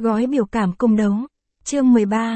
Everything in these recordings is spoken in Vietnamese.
Gói biểu cảm cung đấu. Chương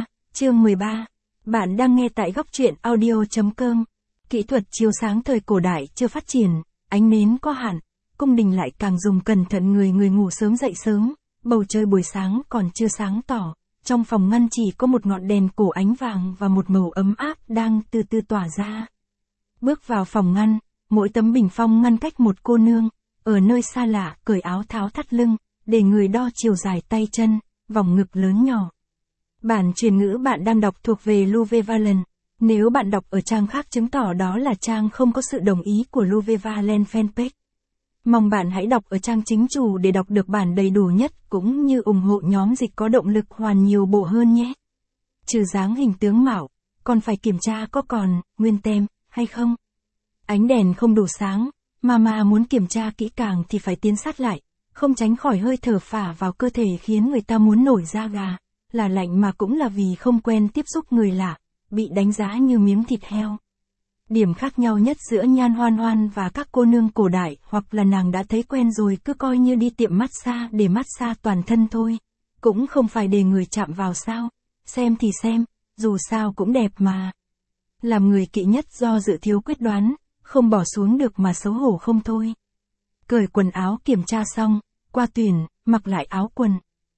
13. Bạn đang nghe tại góc truyện audio.com. Kỹ thuật chiếu sáng thời cổ đại chưa phát triển, ánh nến có hạn, cung đình lại càng dùng cẩn thận, người ngủ sớm dậy sớm, bầu trời buổi sáng còn chưa sáng tỏ, trong phòng ngăn chỉ có một ngọn đèn cổ ánh vàng và một màu ấm áp đang từ từ tỏa ra. Bước vào phòng ngăn, mỗi tấm bình phong ngăn cách một cô nương, ở nơi xa lạ, cởi áo tháo thắt lưng, để người đo chiều dài tay chân, vòng ngực lớn nhỏ. Bản truyền ngữ bạn đang đọc thuộc về Louve Valen. Nếu bạn đọc ở trang khác chứng tỏ đó là trang không có sự đồng ý của Louve Valen fanpage. Mong bạn hãy đọc ở trang chính chủ để đọc được bản đầy đủ nhất, cũng như ủng hộ nhóm dịch có động lực hoàn nhiều bộ hơn nhé. Trừ dáng hình tướng mạo, còn phải kiểm tra có còn nguyên tem hay không. Ánh đèn không đủ sáng, mà muốn kiểm tra kỹ càng thì phải tiến sát lại, không tránh khỏi hơi thở phả vào cơ thể khiến người ta muốn nổi da gà, là lạnh mà cũng là vì không quen tiếp xúc người lạ, bị đánh giá như miếng thịt heo. Điểm khác nhau nhất giữa Nhan Hoan Hoan và các cô nương cổ đại, hoặc là nàng đã thấy quen rồi cứ coi như đi tiệm massage để massage toàn thân thôi, cũng không phải để người chạm vào sao, xem thì xem, dù sao cũng đẹp mà. Làm người kỵ nhất do dự thiếu quyết đoán, không bỏ xuống được mà xấu hổ không thôi. Cởi quần áo kiểm tra xong, qua tuyển, mặc lại áo quần.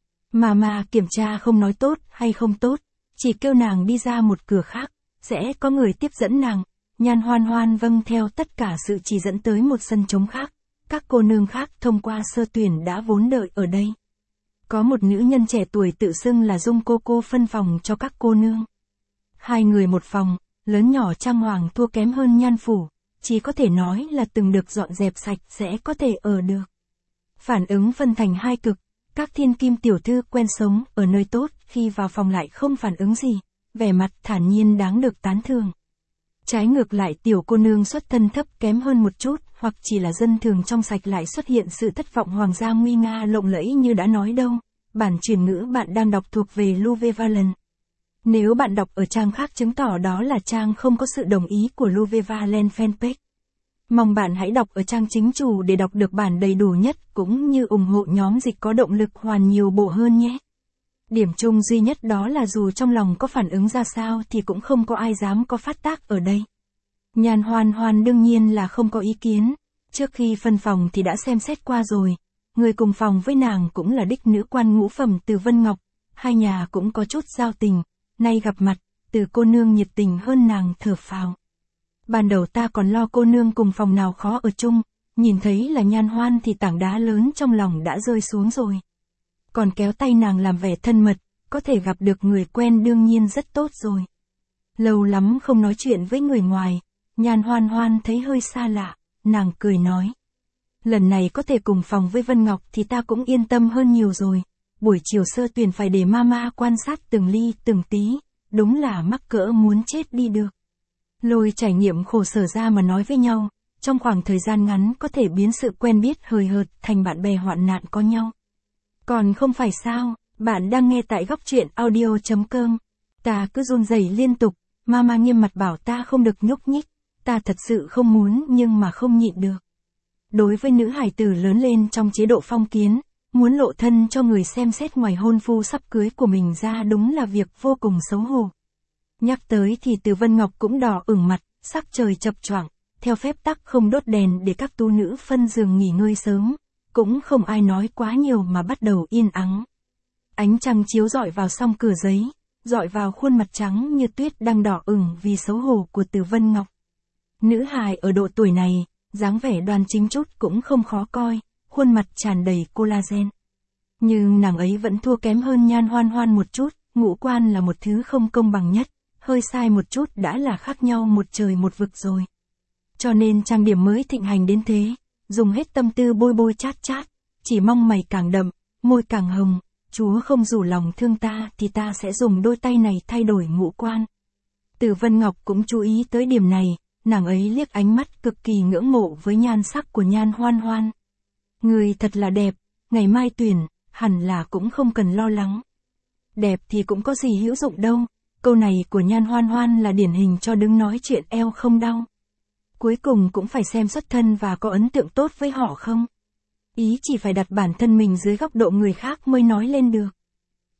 Mà kiểm tra không nói tốt hay không tốt, chỉ kêu nàng đi ra một cửa khác, sẽ có người tiếp dẫn nàng. Nhan Hoan Hoan vâng theo tất cả sự chỉ dẫn tới một sân trống khác. Các cô nương khác thông qua sơ tuyển đã vốn đợi ở đây. Có một nữ nhân trẻ tuổi tự xưng là Dung cô phân phòng cho các cô nương. Hai người một phòng, lớn nhỏ trang hoàng thua kém hơn Nhan phủ, chỉ có thể nói là từng được dọn dẹp sạch sẽ có thể ở được. Phản ứng phân thành hai cực, các thiên kim tiểu thư quen sống ở nơi tốt khi vào phòng lại không phản ứng gì, vẻ mặt thản nhiên đáng được tán thưởng. Trái ngược lại, tiểu cô nương xuất thân thấp kém hơn một chút, hoặc chỉ là dân thường trong sạch lại xuất hiện sự thất vọng hoàng gia nguy nga lộng lẫy như đã nói đâu. Bản truyền ngữ bạn đang đọc thuộc về Louve Valen. Nếu bạn đọc ở trang khác chứng tỏ đó là trang không có sự đồng ý của Louve Valen fanpage. Mong bạn hãy đọc ở trang chính chủ để đọc được bản đầy đủ nhất, cũng như ủng hộ nhóm dịch có động lực hoàn nhiều bộ hơn nhé. Điểm chung duy nhất đó là dù trong lòng có phản ứng ra sao thì cũng không có ai dám có phát tác ở đây. Nhan Hoan Hoan đương nhiên là không có ý kiến, trước khi phân phòng thì đã xem xét qua rồi, người cùng phòng với nàng cũng là đích nữ quan ngũ phẩm Từ Vân Ngọc, hai nhà cũng có chút giao tình, nay gặp mặt, Từ cô nương nhiệt tình hơn nàng thở phào. Ban đầu ta còn lo cô nương cùng phòng nào khó ở chung, nhìn thấy là Nhan Hoan thì tảng đá lớn trong lòng đã rơi xuống rồi. Còn kéo tay nàng làm vẻ thân mật, có thể gặp được người quen đương nhiên rất tốt rồi. Lâu lắm không nói chuyện với người ngoài, Nhan Hoan Hoan thấy hơi xa lạ, nàng cười nói. Lần này có thể cùng phòng với Vân Ngọc thì ta cũng yên tâm hơn nhiều rồi, buổi chiều sơ tuyển phải để mama quan sát từng ly từng tí, đúng là mắc cỡ muốn chết đi được. Lôi trải nghiệm khổ sở ra mà nói với nhau, trong khoảng thời gian ngắn có thể biến sự quen biết hời hợt thành bạn bè hoạn nạn có nhau. Còn không phải sao, bạn đang nghe tại góc truyện audio.com. Ta cứ run rẩy liên tục, mama nghiêm mặt bảo ta không được nhúc nhích, ta thật sự không muốn nhưng mà không nhịn được. Đối với nữ hài tử lớn lên trong chế độ phong kiến, muốn lộ thân cho người xem xét ngoài hôn phu sắp cưới của mình ra đúng là việc vô cùng xấu hổ. Nhắc tới thì Từ Vân Ngọc cũng đỏ ửng mặt, sắc trời chập choạng, theo phép tắc không đốt đèn để các tu nữ phân giường nghỉ ngơi sớm, cũng không ai nói quá nhiều mà bắt đầu yên ắng. Ánh trăng chiếu rọi vào song cửa giấy, rọi vào khuôn mặt trắng như tuyết đang đỏ ửng vì xấu hổ của Từ Vân Ngọc. Nữ hài ở độ tuổi này, dáng vẻ đoan chính chút cũng không khó coi, khuôn mặt tràn đầy collagen. Nhưng nàng ấy vẫn thua kém hơn Nhan Hoan Hoan một chút, ngũ quan là một thứ không công bằng nhất, hơi sai một chút đã là khác nhau một trời một vực rồi. Cho nên trang điểm mới thịnh hành đến thế, dùng hết tâm tư bôi chát chát, chỉ mong mày càng đậm, môi càng hồng, Chúa không rủ lòng thương ta thì ta sẽ dùng đôi tay này thay đổi ngũ quan. Từ Vân Ngọc cũng chú ý tới điểm này, nàng ấy liếc ánh mắt cực kỳ ngưỡng mộ với nhan sắc của Nhan Hoan Hoan. Người thật là đẹp, ngày mai tuyển, hẳn là cũng không cần lo lắng. Đẹp thì cũng có gì hữu dụng đâu, câu này của Nhan Hoan Hoan là điển hình cho đứng nói chuyện eo không đau. Cuối cùng cũng phải xem xuất thân và có ấn tượng tốt với họ không. Ý chỉ phải đặt bản thân mình dưới góc độ người khác mới nói lên được.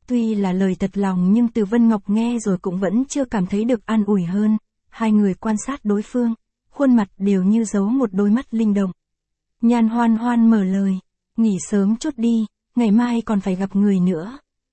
Tuy là lời thật lòng nhưng Từ Vân Ngọc nghe rồi cũng vẫn chưa cảm thấy được an ủi hơn. Hai người quan sát đối phương, khuôn mặt đều như giấu một đôi mắt linh động. Nhan Hoan Hoan mở lời, nghỉ sớm chút đi, ngày mai còn phải gặp người nữa.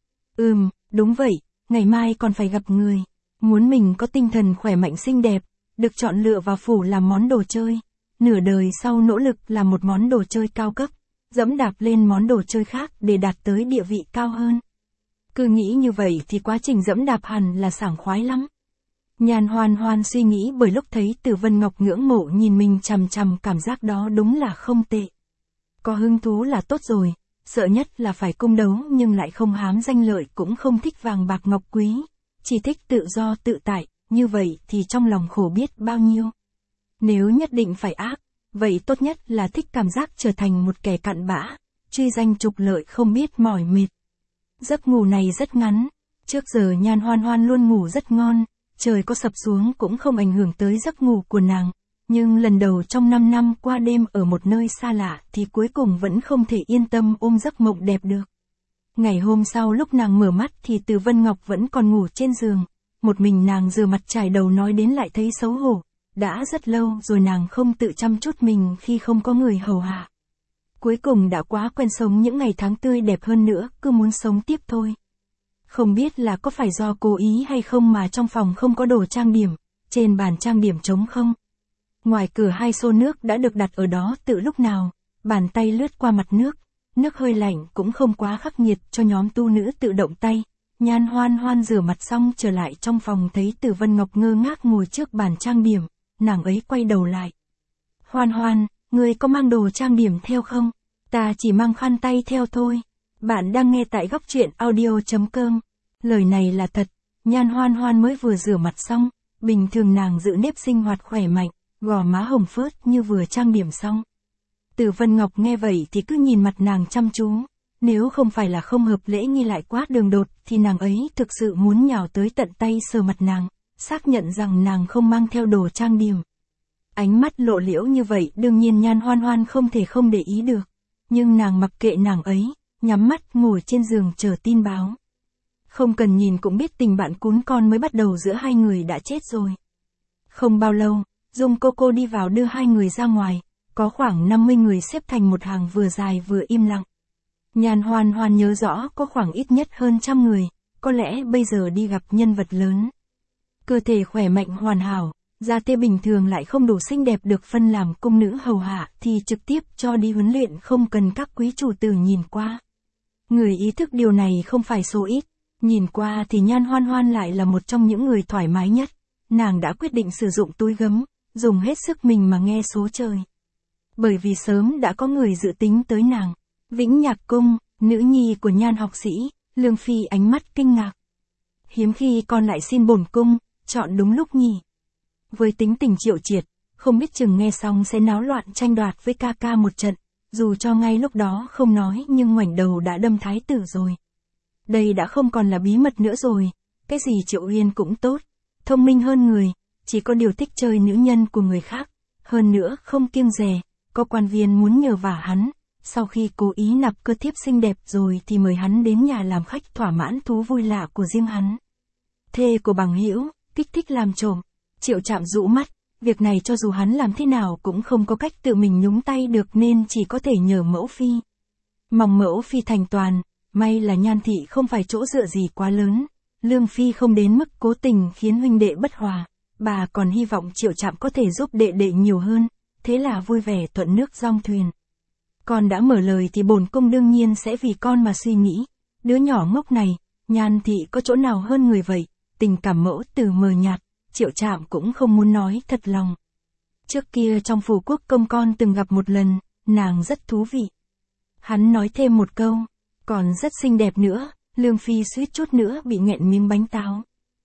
Đúng vậy, ngày mai còn phải gặp người. Muốn mình có tinh thần khỏe mạnh xinh đẹp, được chọn lựa vào phủ làm món đồ chơi. Nửa đời sau nỗ lực làm một món đồ chơi cao cấp, dẫm đạp lên món đồ chơi khác để đạt tới địa vị cao hơn. Cứ nghĩ như vậy thì quá trình dẫm đạp hẳn là sảng khoái lắm. Nhan Hoan Hoan suy nghĩ bởi lúc thấy Từ Vân Ngọc ngưỡng mộ nhìn mình chằm chằm, cảm giác đó đúng là không tệ. Có hứng thú là tốt rồi, sợ nhất là phải cung đấu nhưng lại không hám danh lợi, cũng không thích vàng bạc ngọc quý, chỉ thích tự do tự tại, như vậy thì trong lòng khổ biết bao nhiêu. Nếu nhất định phải ác, vậy tốt nhất là thích cảm giác trở thành một kẻ cặn bã, truy danh trục lợi không biết mỏi mệt. Giấc ngủ này rất ngắn, trước giờ Nhan Hoan Hoan luôn ngủ rất ngon, trời có sập xuống cũng không ảnh hưởng tới giấc ngủ của nàng. Nhưng lần đầu trong 5 năm qua đêm ở một nơi xa lạ thì cuối cùng vẫn không thể yên tâm ôm giấc mộng đẹp được. Ngày hôm sau lúc nàng mở mắt thì Từ Vân Ngọc vẫn còn ngủ trên giường. Một mình nàng rửa mặt chải đầu nói đến lại thấy xấu hổ. Đã rất lâu rồi nàng không tự chăm chút mình khi không có người hầu hạ. Cuối cùng đã quá quen sống những ngày tháng tươi đẹp hơn nữa, cứ muốn sống tiếp thôi. Không biết là có phải do cố ý hay không mà trong phòng không có đồ trang điểm, trên bàn trang điểm trống không. Ngoài cửa 2 xô nước đã được đặt ở đó từ lúc nào, bàn tay lướt qua mặt nước, nước hơi lạnh cũng không quá khắc nghiệt cho nhóm tu nữ tự động tay. Nhan Hoan Hoan rửa mặt xong trở lại trong phòng thấy Từ Vân Ngọc ngơ ngác ngồi trước bàn trang điểm, nàng ấy quay đầu lại. Hoan Hoan, ngươi có mang đồ trang điểm theo không? Ta chỉ mang khăn tay theo thôi. Bạn đang nghe tại góc truyện audio.com. Lời này là thật, Nhan Hoan Hoan mới vừa rửa mặt xong, bình thường nàng giữ nếp sinh hoạt khỏe mạnh, gò má hồng phớt như vừa trang điểm xong. Từ Vân Ngọc nghe vậy thì cứ nhìn mặt nàng chăm chú, nếu không phải là không hợp lễ nghi lại quá đường đột thì nàng ấy thực sự muốn nhào tới tận tay sờ mặt nàng, xác nhận rằng nàng không mang theo đồ trang điểm. Ánh mắt lộ liễu như vậy đương nhiên Nhan Hoan Hoan không thể không để ý được, nhưng nàng mặc kệ nàng ấy, nhắm mắt ngồi trên giường chờ tin báo. Không cần nhìn cũng biết tình bạn cún con mới bắt đầu giữa hai người đã chết rồi. Không bao lâu, Dung Cô đi vào đưa hai người ra ngoài, có khoảng 50 người xếp thành một hàng vừa dài vừa im lặng. Nhan Hoan Hoan nhớ rõ có khoảng ít nhất hơn 100 người, có lẽ bây giờ đi gặp nhân vật lớn. Cơ thể khỏe mạnh hoàn hảo, da thê bình thường lại không đủ xinh đẹp được phân làm cung nữ hầu hạ thì trực tiếp cho đi huấn luyện không cần các quý chủ tử nhìn qua. Người ý thức điều này không phải số ít, nhìn qua thì Nhan Hoan Hoan lại là một trong những người thoải mái nhất, nàng đã quyết định sử dụng túi gấm, dùng hết sức mình mà nghe số trời. Bởi vì sớm đã có người dự tính tới nàng. Vĩnh Nhạc Cung, nữ nhi của Nhan học sĩ, Lương Phi ánh mắt kinh ngạc. Hiếm khi con lại xin bổn cung, chọn đúng lúc nhỉ. Với tính tình Triệu Triệt, không biết chừng nghe xong sẽ náo loạn tranh đoạt với ca ca một trận, dù cho ngay lúc đó không nói nhưng ngoảnh đầu đã đâm thái tử rồi. Đây đã không còn là bí mật nữa rồi, cái gì Triệu Uyên cũng tốt, thông minh hơn người, chỉ có điều thích chơi nữ nhân của người khác, hơn nữa không kiêng dè, có quan viên muốn nhờ vả hắn, sau khi cố ý nạp cơ thiếp xinh đẹp rồi thì mời hắn đến nhà làm khách thỏa mãn thú vui lạ của riêng hắn. Thê của bằng hữu, kích thích làm trộm, Triệu Trạm rũ mắt, việc này cho dù hắn làm thế nào cũng không có cách tự mình nhúng tay được nên chỉ có thể nhờ mẫu phi. Mong mẫu phi thành toàn, may là Nhan thị không phải chỗ dựa gì quá lớn, Lương Phi không đến mức cố tình khiến huynh đệ bất hòa, bà còn hy vọng Triệu Trạm có thể giúp đệ đệ nhiều hơn, thế là vui vẻ thuận nước dong thuyền. Con đã mở lời thì bổn cung đương nhiên sẽ vì con mà suy nghĩ, đứa nhỏ ngốc này, Nhan thị có chỗ nào hơn người vậy, tình cảm mẫu từ mờ nhạt, Triệu Trạm cũng không muốn nói thật lòng. Trước kia trong phủ quốc công con từng gặp một lần, nàng rất thú vị. Hắn nói thêm một câu, còn rất xinh đẹp nữa, Lương Phi suýt chút nữa bị nghẹn miếng bánh táo.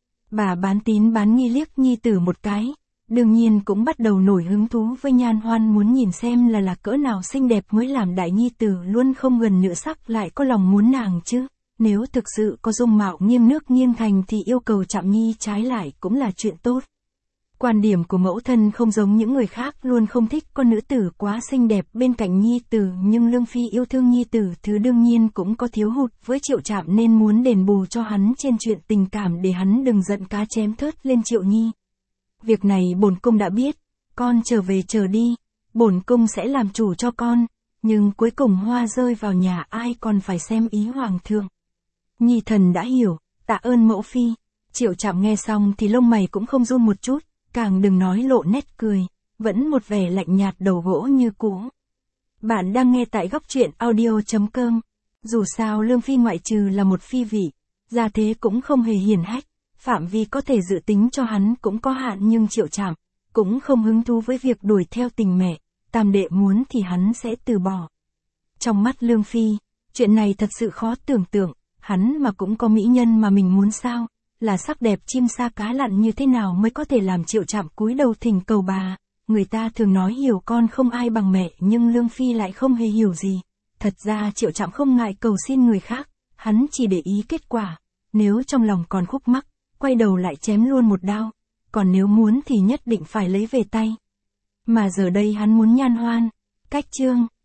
Bà bán tín bán nghi liếc nhi tử một cái, đương nhiên cũng bắt đầu nổi hứng thú với Nhan Hoan, muốn nhìn xem là cỡ nào xinh đẹp mới làm đại nhi tử luôn không gần nửa sắc lại có lòng muốn nàng chứ. Nếu thực sự có dung mạo nghiêng nước nghiêng thành thì yêu cầu Trạm nhi trái lại cũng là chuyện tốt. Quan điểm của mẫu thân không giống những người khác, luôn không thích con nữ tử quá xinh đẹp bên cạnh nhi tử, nhưng Lương Phi yêu thương nhi tử, thứ đương nhiên cũng có thiếu hụt với Triệu Trạm nên muốn đền bù cho hắn trên chuyện tình cảm để hắn đừng giận cá chém thớt lên Triệu Nhi. Việc này bổn cung đã biết, con trở về chờ đi, bổn cung sẽ làm chủ cho con, nhưng cuối cùng hoa rơi vào nhà ai còn phải xem ý hoàng thượng. Nhi thần đã hiểu, tạ ơn mẫu phi. Triệu Trạm nghe xong thì lông mày cũng không run một chút, càng đừng nói lộ nét cười, vẫn một vẻ lạnh nhạt đầu gỗ như cũ. Bạn đang nghe tại góc truyện audio.com. Dù sao Lương Phi ngoại trừ là một phi vị, gia thế cũng không hề hiển hách, phạm vi có thể dự tính cho hắn cũng có hạn, nhưng Triệu Trạm cũng không hứng thú với việc đuổi theo tình mẹ, tam đệ muốn thì hắn sẽ từ bỏ. Trong mắt Lương Phi, chuyện này thật sự khó tưởng tượng, hắn mà cũng có mỹ nhân mà mình muốn sao, là sắc đẹp chim sa cá lặn như thế nào mới có thể làm Triệu Trạm cúi đầu thỉnh cầu bà. Người ta thường nói hiểu con không ai bằng mẹ, nhưng Lương Phi lại không hề hiểu gì. Thật ra Triệu Trạm không ngại cầu xin người khác, hắn chỉ để ý kết quả. Nếu trong lòng còn khúc mắc, quay đầu lại chém luôn một đao. Còn nếu muốn thì nhất định phải lấy về tay. Mà giờ đây hắn muốn nhan hoan, cách chương.